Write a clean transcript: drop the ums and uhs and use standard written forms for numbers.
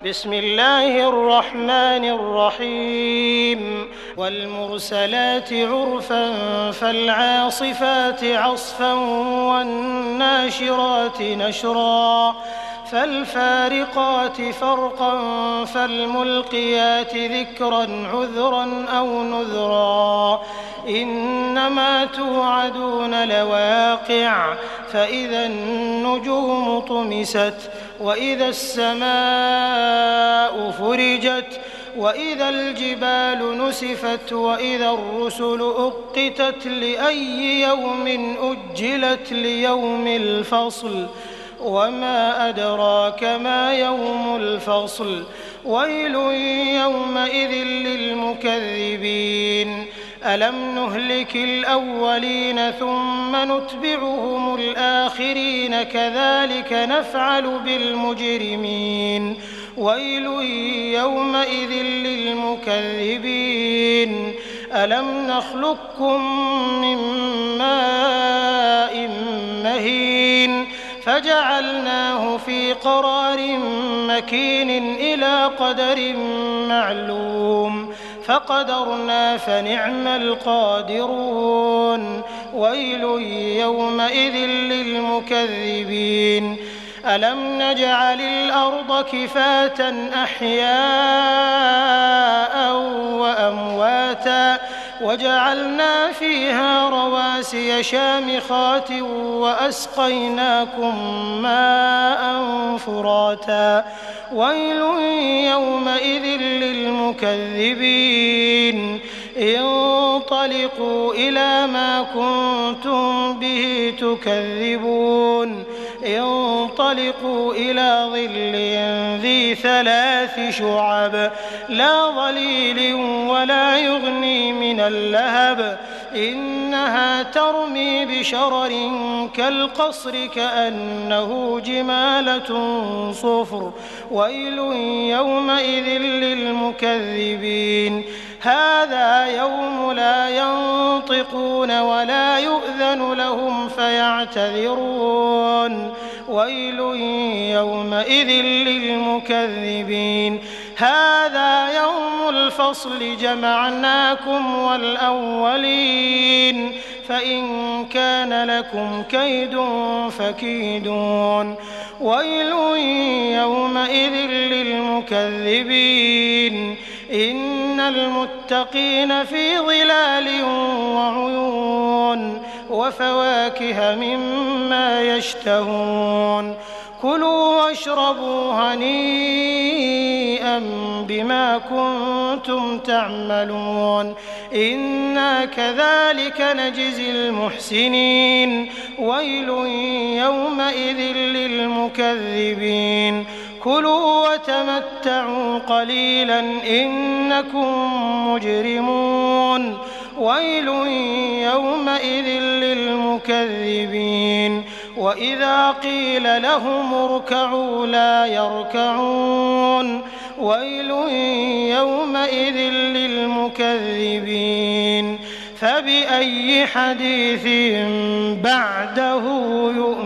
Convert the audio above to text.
بسم الله الرحمن الرحيم والمرسلات عرفا فالعاصفات عصفا والناشرات نشرا فالفارقات فرقا فالملقيات ذكرا عذرا أو نذرا إنما توعدون لواقع فإذا النجوم طمست وإذا السماء فرجت وإذا الجبال نسفت وإذا الرسل أقتت لأي يوم أجلت ليوم الفصل وما أدراك ما يوم الفصل ويل يومئذ للمكذبين ألم نهلك الأولين ثم نتبعهم الآخرين كذلك نفعل بالمجرمين ويل يومئذ للمكذبين ألم نخلقكم من ماء مهين فجعلناه في قرار مكين إلى قدر معلوم فقدرنا فنعم القادرون ويل يومئذ للمكذبين ألم نجعل الأرض كفاة أحياء وأمواتا وجعلنا فيها رواسي شامخات وأسقيناكم ماء فراتا ويل يومئذ للمكذبين انطلقوا إلى ما كنتم به تكذبون انطلقوا إلى ظل ذي 3 شعب لا ظليل ولا يغني من اللهب إنها ترمي بشرر كالقصر كأنه جمالة صفر ويل يومئذ للمكذبين هذا يوم لا ينطقون ولا يؤذن لهم فيعتذرون ويل يومئذ للمكذبين هذا يوم الفصل جمعناكم والأولين فإن كان لكم كيد فكيدون ويل يومئذ للمكذبين إن المتقين في ظلال وعيون وفواكه مما يشتهون كلوا واشربوا هنيئا بما كنتم تعملون إنا كذلك نجزي المحسنين ويل يومئذ للمكذبين كلوا وتمتعوا قليلا إنكم مجرمون ويل يومئذ للمكذبين وإذا قيل لهم اركعوا لا يركعون ويل يومئذ للمكذبين فبأي حديث بعده يؤمنون